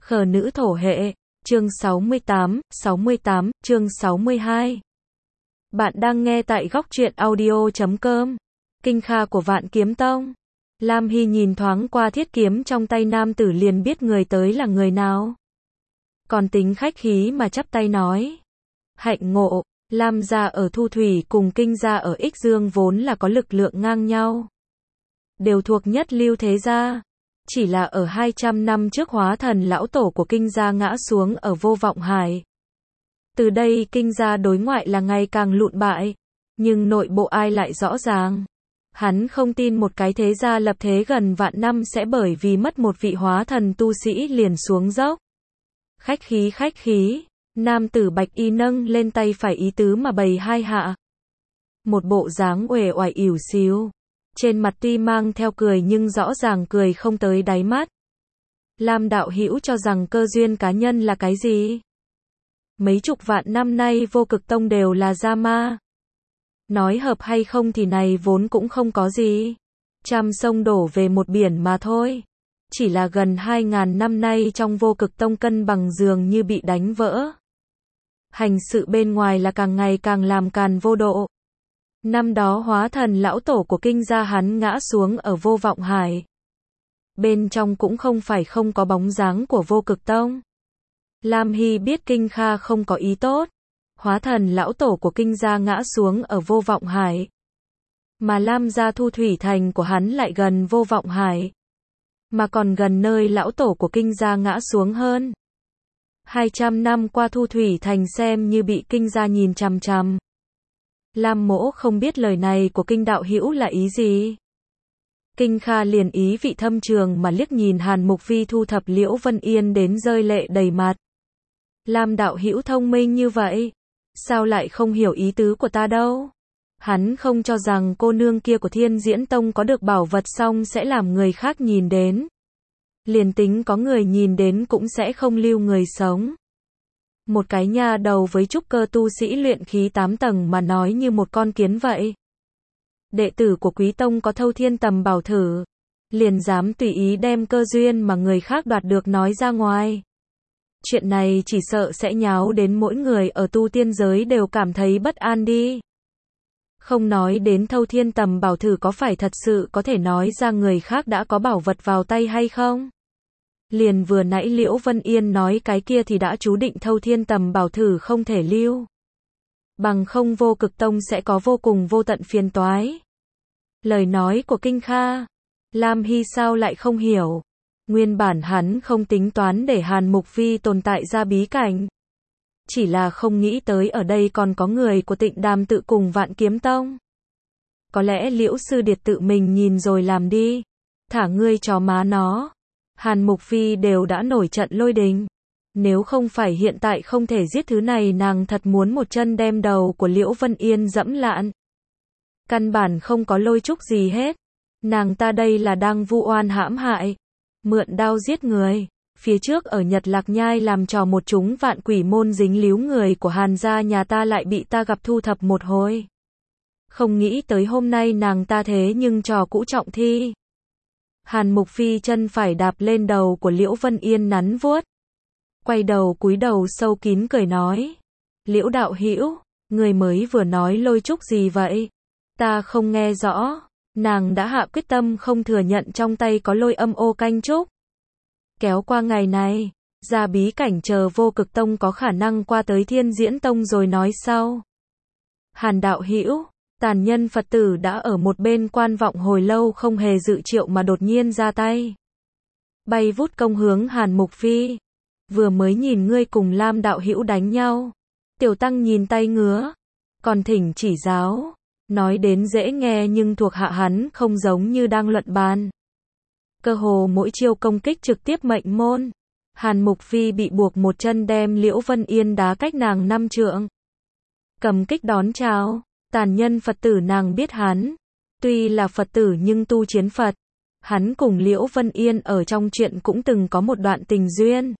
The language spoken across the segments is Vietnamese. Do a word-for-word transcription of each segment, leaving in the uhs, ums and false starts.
Khờ nữ thổ hệ, chương sáu mươi tám, sáu mươi tám, chương sáu mươi hai. Bạn đang nghe tại góc truyện audio chấm com. Kinh kha của Vạn Kiếm Tông. Lam Hy nhìn thoáng qua thiết kiếm trong tay nam tử liền biết người tới là người nào. Còn tính khách khí mà chắp tay nói. Hạnh ngộ, Lam gia ở Thu Thủy cùng Kinh gia ở Ích Dương vốn là có lực lượng ngang nhau. Đều thuộc nhất lưu thế gia. Chỉ là ở hai trăm năm trước hóa thần lão tổ của Kinh gia ngã xuống ở Vô Vọng Hải. Từ đây Kinh gia đối ngoại là ngày càng lụn bại. Nhưng nội bộ ai lại rõ ràng. Hắn không tin một cái thế gia lập thế gần vạn năm sẽ bởi vì mất một vị hóa thần tu sĩ liền xuống dốc. Khách khí khách khí, nam tử bạch y nâng lên tay phải ý tứ mà bày hai hạ. Một bộ dáng uể oải ỉu xìu. Trên mặt tuy mang theo cười nhưng rõ ràng cười không tới đáy mắt. Lam đạo hữu cho rằng cơ duyên cá nhân là cái gì? Mấy chục vạn năm nay Vô Cực Tông đều là gia ma. Nói hợp hay không thì này vốn cũng không có gì. Trăm sông đổ về một biển mà thôi. Chỉ là gần hai ngàn năm nay trong Vô Cực Tông cân bằng dường như bị đánh vỡ. Hành sự bên ngoài là càng ngày càng làm càn vô độ. Năm đó hóa thần lão tổ của Kinh gia hắn ngã xuống ở Vô Vọng Hải. Bên trong cũng không phải không có bóng dáng của Vô Cực Tông. Lam Hy biết Kinh Kha không có ý tốt. Hóa thần lão tổ của Kinh gia ngã xuống ở Vô Vọng Hải. Mà Lam gia Thu Thủy thành của hắn lại gần Vô Vọng Hải. Mà còn gần nơi lão tổ của Kinh gia ngã xuống hơn. hai trăm năm qua Thu Thủy thành xem như bị Kinh gia nhìn chằm chằm. Lam mỗ không biết lời này của Kinh đạo hữu là ý gì. Kinh Kha liền ý vị thâm trường mà liếc nhìn Hàn Mục Vi thu thập Liễu Vân Yên đến rơi lệ đầy mặt. Lam đạo hữu thông minh như vậy, sao lại không hiểu ý tứ của ta đâu. Hắn không cho rằng cô nương kia của Thiên Diễn Tông có được bảo vật xong sẽ làm người khác nhìn đến. Liền tính có người nhìn đến cũng sẽ không lưu người sống. Một cái nha đầu với trúc cơ tu sĩ luyện khí tám tầng mà nói như một con kiến vậy. Đệ tử của Quý Tông có thâu thiên tầm bảo thử. Liền dám tùy ý đem cơ duyên mà người khác đoạt được nói ra ngoài. Chuyện này chỉ sợ sẽ nháo đến mỗi người ở tu tiên giới đều cảm thấy bất an đi. Không nói đến thâu thiên tầm bảo thử có phải thật sự có thể nói ra người khác đã có bảo vật vào tay hay không? Liền vừa nãy Liễu Vân Yên nói cái kia thì đã chú định thâu thiên tầm bảo thử không thể lưu. Bằng không Vô Cực Tông sẽ có vô cùng vô tận phiền toái. Lời nói của Kinh Kha, Lam Hy sao lại không hiểu. Nguyên bản hắn không tính toán để Hàn Mục Vi tồn tại ra bí cảnh. Chỉ là không nghĩ tới ở đây còn có người của Tịnh Đàm tự cùng Vạn Kiếm Tông. Có lẽ Liễu sư điệt tự mình nhìn rồi làm đi. Thả ngươi chó má nó. Hàn Mục Vi đều đã nổi trận lôi đình. Nếu không phải hiện tại không thể giết thứ này nàng thật muốn một chân đem đầu của Liễu Vân Yên dẫm lạn. Căn bản không có lôi trúc gì hết. Nàng ta đây là đang vu oan hãm hại. Mượn đao giết người. Phía trước ở Nhật Lạc Nhai làm trò một chúng vạn quỷ môn dính líu người của Hàn gia nhà ta lại bị ta gặp thu thập một hồi. Không nghĩ tới hôm nay nàng ta thế nhưng trò cũ trọng thi. Hàn Mục Phi chân phải đạp lên đầu của Liễu Vân Yên nắn vuốt. Quay đầu cúi đầu sâu kín cười nói. Liễu đạo hữu, người mới vừa nói lôi trúc gì vậy? Ta không nghe rõ. Nàng đã hạ quyết tâm không thừa nhận trong tay có lôi âm ô canh trúc. Kéo qua ngày này, ra bí cảnh chờ Vô Cực Tông có khả năng qua tới Thiên Diễn Tông rồi nói sau. Hàn đạo hữu, tàn nhân Phật tử đã ở một bên quan vọng hồi lâu không hề dự triệu mà đột nhiên ra tay. Bay vút công hướng Hàn Mục Phi. Vừa mới nhìn ngươi cùng Lam đạo hữu đánh nhau. Tiểu tăng nhìn tay ngứa. Còn thỉnh chỉ giáo. Nói đến dễ nghe nhưng thuộc hạ hắn không giống như đang luận bàn. Cơ hồ mỗi chiêu công kích trực tiếp mệnh môn. Hàn Mục Phi bị buộc một chân đem Liễu Vân Yên đá cách nàng năm trượng. Cầm kích đón chào. Tàn nhân Phật tử nàng biết hắn. Tuy là Phật tử nhưng tu chiến Phật. Hắn cùng Liễu Vân Yên ở trong chuyện cũng từng có một đoạn tình duyên.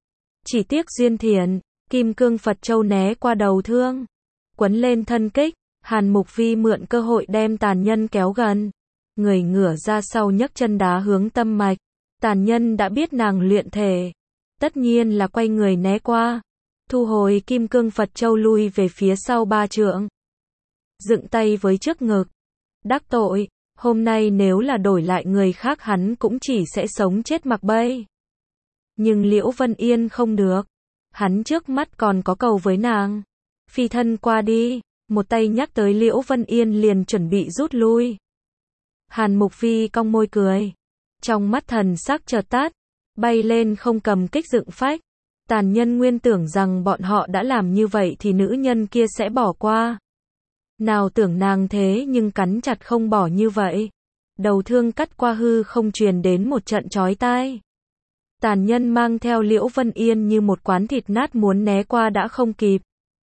Chỉ tiếc duyên thiện, kim cương Phật châu né qua đầu thương. Quấn lên thân kích. Hàn Mục Phi mượn cơ hội đem tàn nhân kéo gần. Người ngửa ra sau nhấc chân đá hướng tâm mạch. Tàn nhân đã biết nàng luyện thể. tất nhiên là quay người né qua, thu hồi kim cương Phật châu lui về phía sau ba trượng. Dựng tay với trước ngực. Đắc tội, hôm nay nếu là đổi lại người khác hắn cũng chỉ sẽ sống chết mặc bay. Nhưng Liễu Vân Yên không được. Hắn trước mắt còn có cầu với nàng. Phi thân qua đi, một tay nhắc tới Liễu Vân Yên liền chuẩn bị rút lui. Hàn Mục Phi cong môi cười. Trong mắt thần sắc chợt tắt, bay lên không cầm kích dựng phách. Tàn nhân nguyên tưởng rằng bọn họ đã làm như vậy thì nữ nhân kia sẽ bỏ qua. Nào tưởng nàng thế nhưng cắn chặt không bỏ như vậy. Đầu thương cắt qua hư không truyền đến một trận chói tai. Tàn nhân mang theo Liễu Vân Yên như một quán thịt nát muốn né qua đã không kịp.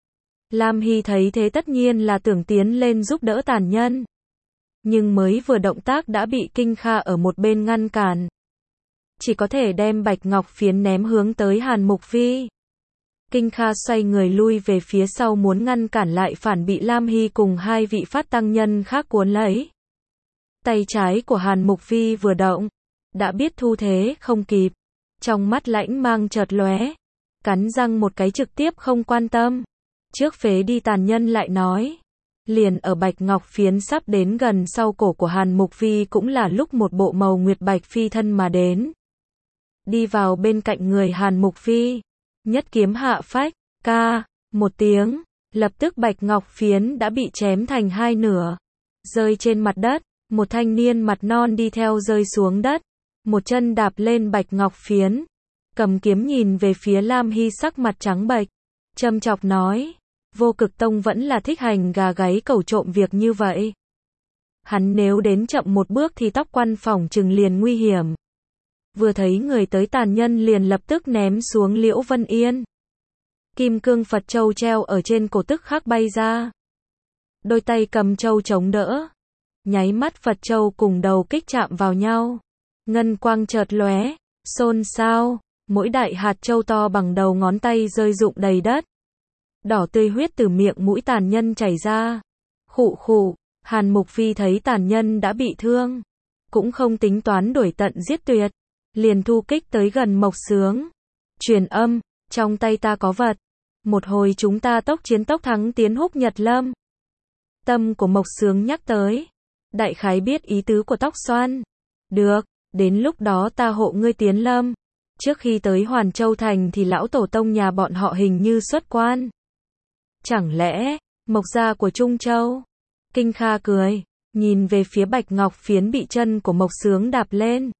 Lam Hy thấy thế tất nhiên là tưởng tiến lên giúp đỡ tàn nhân. Nhưng mới vừa động tác đã bị Kinh Kha ở một bên ngăn cản. Chỉ có thể đem bạch ngọc phiến ném hướng tới Hàn Mục Phi. Kinh Kha xoay người lui về phía sau muốn ngăn cản lại phản bị Lam Hy cùng hai vị phát tăng nhân khác cuốn lấy. Tay trái của Hàn Mục Phi vừa động, đã biết thu thế không kịp. Trong mắt lãnh mang chợt lóe, cắn răng một cái trực tiếp không quan tâm. Trước phế đi tàn nhân lại nói. Liền ở bạch ngọc phiến sắp đến gần sau cổ của Hàn Mục Phi cũng là lúc một bộ màu nguyệt bạch phi thân mà đến. Đi vào bên cạnh người Hàn Mục Phi. Nhất kiếm hạ phách, ca, một tiếng, lập tức bạch ngọc phiến đã bị chém thành hai nửa. Rơi trên mặt đất, một thanh niên mặt non đi theo rơi xuống đất. Một chân đạp lên bạch ngọc phiến. Cầm kiếm nhìn về phía Lam Hy sắc mặt trắng bệch. Châm chọc nói. Vô Cực Tông vẫn là thích hành gà gáy cẩu trộm việc như vậy. Hắn nếu đến chậm một bước thì tóc quan phỏng chừng liền nguy hiểm. Vừa thấy người tới tàn nhân liền lập tức ném xuống Liễu Vân Yên. Kim cương Phật châu treo ở trên cổ tức khắc bay ra. Đôi tay cầm châu chống đỡ. Nháy mắt Phật châu cùng đầu kích chạm vào nhau. Ngân quang chợt lóe, xôn xao, mỗi đại hạt châu to bằng đầu ngón tay rơi rụng đầy đất. Đỏ tươi huyết từ miệng mũi tàn nhân chảy ra. Khụ khụ, Hàn Mục Phi thấy tàn nhân đã bị thương. Cũng không tính toán đuổi tận giết tuyệt. Liền thu kích tới gần Mộc Sướng. Truyền âm, trong tay ta có vật. Một hồi chúng ta tốc chiến tốc thắng tiến Húc Nhật Lâm. Tâm của Mộc Sướng nhắc tới. Đại khái biết ý tứ của Tóc Xoan. Được, đến lúc đó ta hộ ngươi tiến lâm. Trước khi tới Hoàn Châu Thành thì lão tổ tông nhà bọn họ hình như xuất quan. Chẳng lẽ, Mộc gia của Trung Châu? Kinh Kha cười, nhìn về phía bạch ngọc phiến bị chân của Mộc Sướng đạp lên.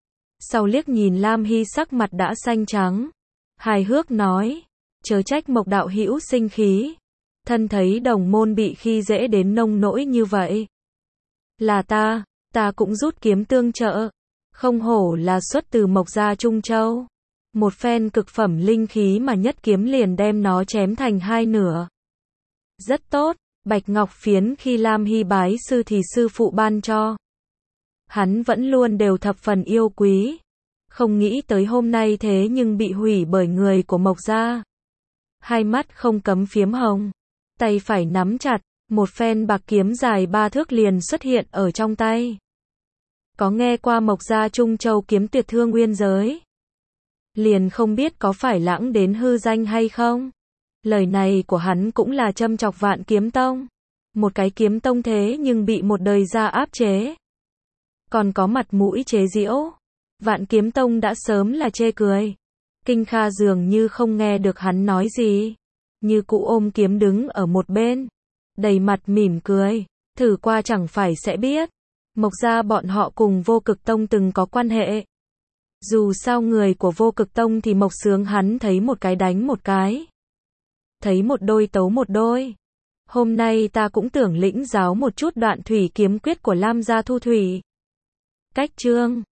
Sau liếc nhìn Lam Hy sắc mặt đã xanh trắng. Hài hước nói, chớ trách Mộc đạo hữu sinh khí. Thân thấy đồng môn bị khi dễ đến nông nỗi như vậy. Là ta, ta cũng rút kiếm tương trợ. Không hổ là xuất từ Mộc gia Trung Châu. Một phen cực phẩm linh khí mà nhất kiếm liền đem nó chém thành hai nửa. Rất tốt, bạch ngọc phiến khi Lam Hy bái sư thì sư phụ ban cho. Hắn vẫn luôn đều thập phần yêu quý. Không nghĩ tới hôm nay thế nhưng bị hủy bởi người của Mộc gia. Hai mắt không cấm phiếm hồng. Tay phải nắm chặt, một phen bạc kiếm dài ba thước liền xuất hiện ở trong tay. Có nghe qua Mộc gia Trung Châu kiếm tuyệt thương nguyên giới. Liền không biết có phải lãng đến hư danh hay không. Lời này của hắn cũng là châm chọc Vạn Kiếm Tông. Một cái kiếm tông thế nhưng bị một đời gia áp chế. Còn có mặt mũi chế giễu. Vạn Kiếm Tông đã sớm là chê cười. Kinh Kha dường như không nghe được hắn nói gì. Như cụ ôm kiếm đứng ở một bên. Đầy mặt mỉm cười. Thử qua chẳng phải sẽ biết. Mộc gia bọn họ cùng Vô Cực Tông từng có quan hệ. Dù sao người của Vô Cực Tông thì Mộc Sướng hắn thấy một cái đánh một cái. Thấy một đôi tấu một đôi. Hôm nay ta cũng tưởng lĩnh giáo một chút đoạn thủy kiếm quyết của Lam gia Thu Thủy. Cách chương